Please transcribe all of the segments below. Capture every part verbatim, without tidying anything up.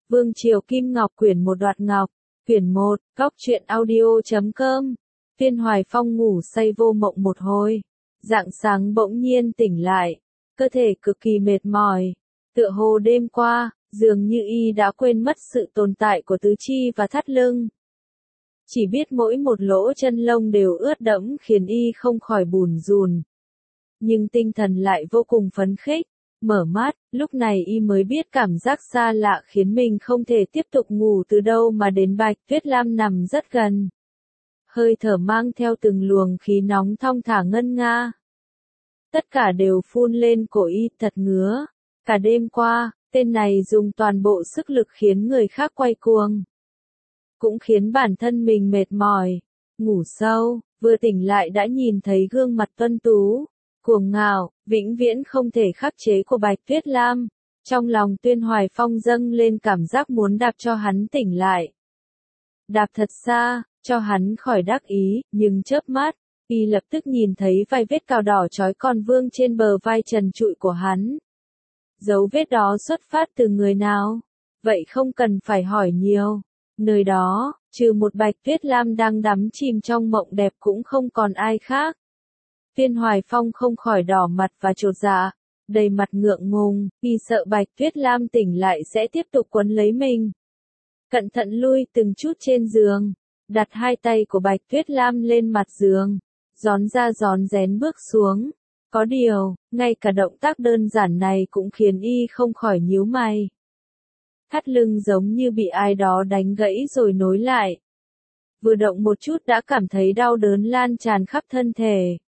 Vương Triều Kim Ngọc quyển một Đoạt Ngọc, quyển một, góc truyện audio chấm com. Viên Hoài Phong ngủ say vô mộng một hồi, rạng sáng bỗng nhiên tỉnh lại, cơ thể cực kỳ mệt mỏi, tựa hồ đêm qua, dường như y đã quên mất sự tồn tại của tứ chi và thắt lưng. Chỉ biết mỗi một lỗ chân lông đều ướt đẫm khiến y không khỏi bùn rùn. Nhưng tinh thần lại vô cùng phấn khích, mở mắt, lúc này y mới biết cảm giác xa lạ khiến mình không thể tiếp tục ngủ từ đâu mà đến Bạch Tuyết Lam nằm rất gần. Hơi thở mang theo từng luồng khí nóng thong thả ngân nga. Tất cả đều phun lên cổ y thật ngứa. Cả đêm qua, tên này dùng toàn bộ sức lực khiến người khác quay cuồng. Cũng khiến bản thân mình mệt mỏi. Ngủ sâu, vừa tỉnh lại đã nhìn thấy gương mặt tuấn tú, cuồng ngạo, vĩnh viễn không thể khắc chế của Bạch Tuyết Lam. Trong lòng Tuyên Hoài Phong dâng lên cảm giác muốn đạp cho hắn tỉnh lại. Đạp thật xa, cho hắn khỏi đắc ý, nhưng chớp mắt, y lập tức nhìn thấy vài vết cào đỏ chói còn vương trên bờ vai trần trụi của hắn. Dấu vết đó xuất phát từ người nào? Vậy không cần phải hỏi nhiều. Nơi đó, trừ một Bạch Tuyết Lam đang đắm chìm trong mộng đẹp cũng không còn ai khác. Viên Hoài Phong không khỏi đỏ mặt và chột dạ, đầy mặt ngượng ngùng, vì sợ Bạch Tuyết Lam tỉnh lại sẽ tiếp tục quấn lấy mình. Cẩn thận lui từng chút trên giường, đặt hai tay của Bạch Tuyết Lam lên mặt giường, gión ra gión rén bước xuống. Có điều, ngay cả động tác đơn giản này cũng khiến y không khỏi nhíu mày. Thắt lưng giống như bị ai đó đánh gãy rồi nối lại. Vừa động một chút đã cảm thấy đau đớn lan tràn khắp thân thể.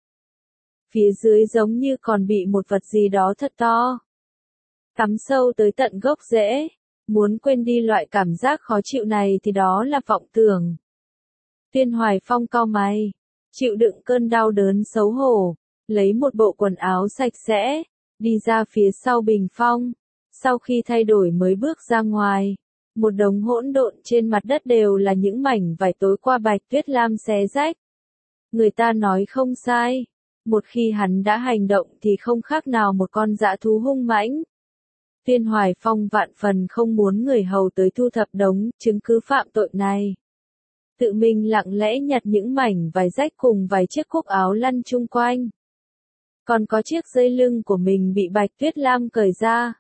Phía dưới giống như còn bị một vật gì đó thật to. Cắm sâu tới tận gốc rễ. Muốn quên đi loại cảm giác khó chịu này thì đó là vọng tưởng. Viên Hoài Phong cau mày, chịu đựng cơn đau đớn xấu hổ, lấy một bộ quần áo sạch sẽ, đi ra phía sau bình phong. Sau khi thay đổi mới bước ra ngoài, một đống hỗn độn trên mặt đất đều là những mảnh vải tối qua Bạch Tuyết Lam xé rách. Người ta nói không sai, một khi hắn đã hành động thì không khác nào một con dã thú hung mãnh. Viên Hoài Phong vạn phần không muốn người hầu tới thu thập đống chứng cứ phạm tội này. Tự mình lặng lẽ nhặt những mảnh vải rách cùng vài chiếc cúc áo lăn chung quanh. Còn có chiếc dây lưng của mình bị Bạch Tuyết Lam cởi ra.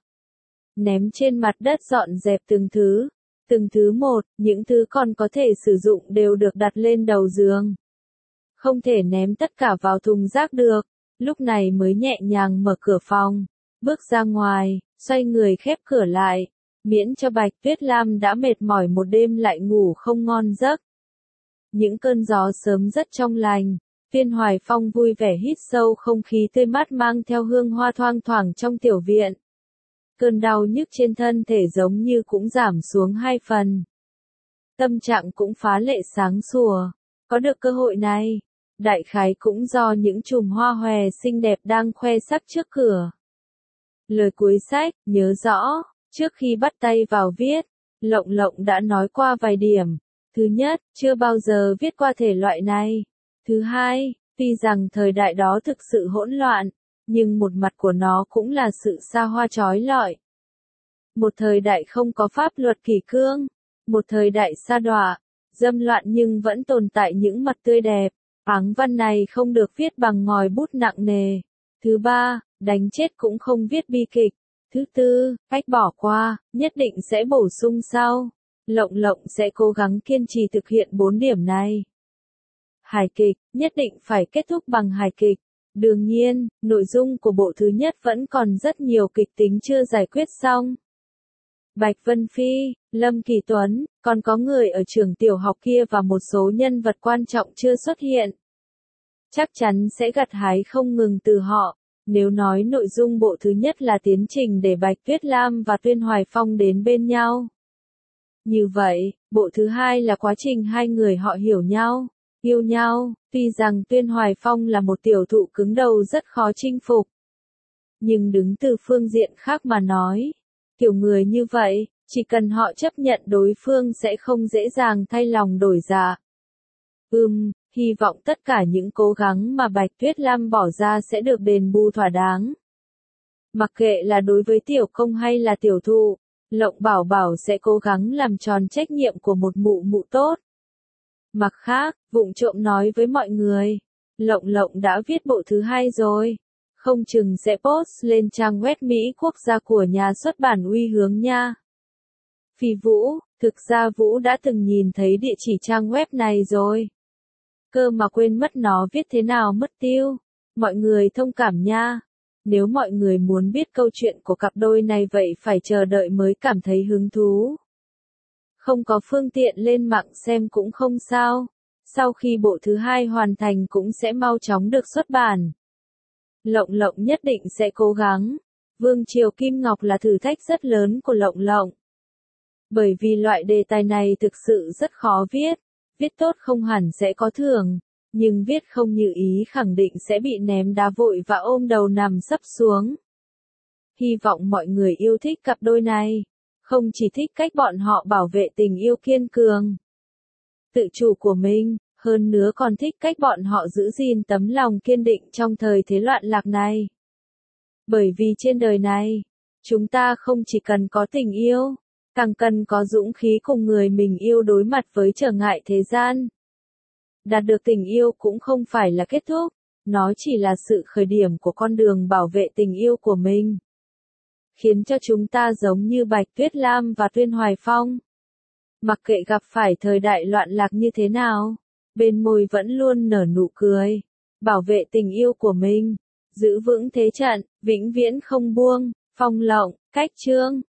Ném trên mặt đất dọn dẹp từng thứ. Từng thứ một, những thứ còn có thể sử dụng đều được đặt lên đầu giường. Không thể ném tất cả vào thùng rác được, lúc này mới nhẹ nhàng mở cửa phòng. Bước ra ngoài, xoay người khép cửa lại, miễn cho Bạch Tuyết Lam đã mệt mỏi một đêm lại ngủ không ngon giấc. Những cơn gió sớm rất trong lành, Viên Hoài Phong vui vẻ hít sâu không khí tươi mát mang theo hương hoa thoang thoảng trong tiểu viện. Cơn đau nhức trên thân thể giống như cũng giảm xuống hai phần. Tâm trạng cũng phá lệ sáng sủa, có được cơ hội này, đại khái cũng do những chùm hoa hòe xinh đẹp đang khoe sắc trước cửa. Lời cuối sách, nhớ rõ, trước khi bắt tay vào viết, Lộng Lộng đã nói qua vài điểm. Thứ nhất, chưa bao giờ viết qua thể loại này. Thứ hai, tuy rằng thời đại đó thực sự hỗn loạn, nhưng một mặt của nó cũng là sự xa hoa chói lọi. Một thời đại không có pháp luật kỷ cương, một thời đại sa đọa, dâm loạn nhưng vẫn tồn tại những mặt tươi đẹp. Áng văn này không được viết bằng ngòi bút nặng nề. Thứ ba, đánh chết cũng không viết bi kịch. Thứ tư, cách bỏ qua, nhất định sẽ bổ sung sau. Lộng Lộng sẽ cố gắng kiên trì thực hiện bốn điểm này. Hài kịch, nhất định phải kết thúc bằng hài kịch. Đương nhiên, nội dung của bộ thứ nhất vẫn còn rất nhiều kịch tính chưa giải quyết xong. Bạch Vân Phi, Lâm Kỳ Tuấn, còn có người ở trường tiểu học kia và một số nhân vật quan trọng chưa xuất hiện. Chắc chắn sẽ gặt hái không ngừng từ họ. Nếu nói nội dung bộ thứ nhất là tiến trình để Bạch Tuyết Lam và Tuyên Hoài Phong đến bên nhau. Như vậy, bộ thứ hai là quá trình hai người họ hiểu nhau, yêu nhau, tuy rằng Tuyên Hoài Phong là một tiểu thụ cứng đầu rất khó chinh phục. Nhưng đứng từ phương diện khác mà nói, kiểu người như vậy, chỉ cần họ chấp nhận đối phương sẽ không dễ dàng thay lòng đổi dạ. Ừm, hy vọng tất cả những cố gắng mà Bạch Tuyết Lam bỏ ra sẽ được đền bù thỏa đáng. Mặc kệ là đối với tiểu công hay là tiểu thụ, Lộng bảo bảo sẽ cố gắng làm tròn trách nhiệm của một mụ mụ tốt. Mặt khác, vụng trộm nói với mọi người, Lộng Lộng đã viết bộ thứ hai rồi. Không chừng sẽ post lên trang web Mỹ quốc gia của nhà xuất bản Uy Hướng nha. Phi Vũ, thực ra Vũ đã từng nhìn thấy địa chỉ trang web này rồi. Cơ mà quên mất nó viết thế nào mất tiêu. Mọi người thông cảm nha. Nếu mọi người muốn biết câu chuyện của cặp đôi này vậy phải chờ đợi mới cảm thấy hứng thú. Không có phương tiện lên mạng xem cũng không sao. Sau khi bộ thứ hai hoàn thành cũng sẽ mau chóng được xuất bản. Lộng Lộng nhất định sẽ cố gắng. Vương triều Kim Ngọc là thử thách rất lớn của Lộng Lộng. Bởi vì loại đề tài này thực sự rất khó viết. Viết tốt không hẳn sẽ có thưởng. Nhưng viết không như ý khẳng định sẽ bị ném đá vội và ôm đầu nằm sấp xuống. Hy vọng mọi người yêu thích cặp đôi này. Không chỉ thích cách bọn họ bảo vệ tình yêu kiên cường, tự chủ của mình, hơn nữa còn thích cách bọn họ giữ gìn tấm lòng kiên định trong thời thế loạn lạc này. Bởi vì trên đời này, chúng ta không chỉ cần có tình yêu, càng cần có dũng khí cùng người mình yêu đối mặt với trở ngại thế gian. Đạt được tình yêu cũng không phải là kết thúc, nó chỉ là sự khởi điểm của con đường bảo vệ tình yêu của mình. Khiến cho chúng ta giống như Bạch Tuyết Lam và Tuyên Hoài Phong. Mặc kệ gặp phải thời đại loạn lạc như thế nào, bên môi vẫn luôn nở nụ cười. Bảo vệ tình yêu của mình, giữ vững thế trận, vĩnh viễn không buông. Phong Lộng, cách chương.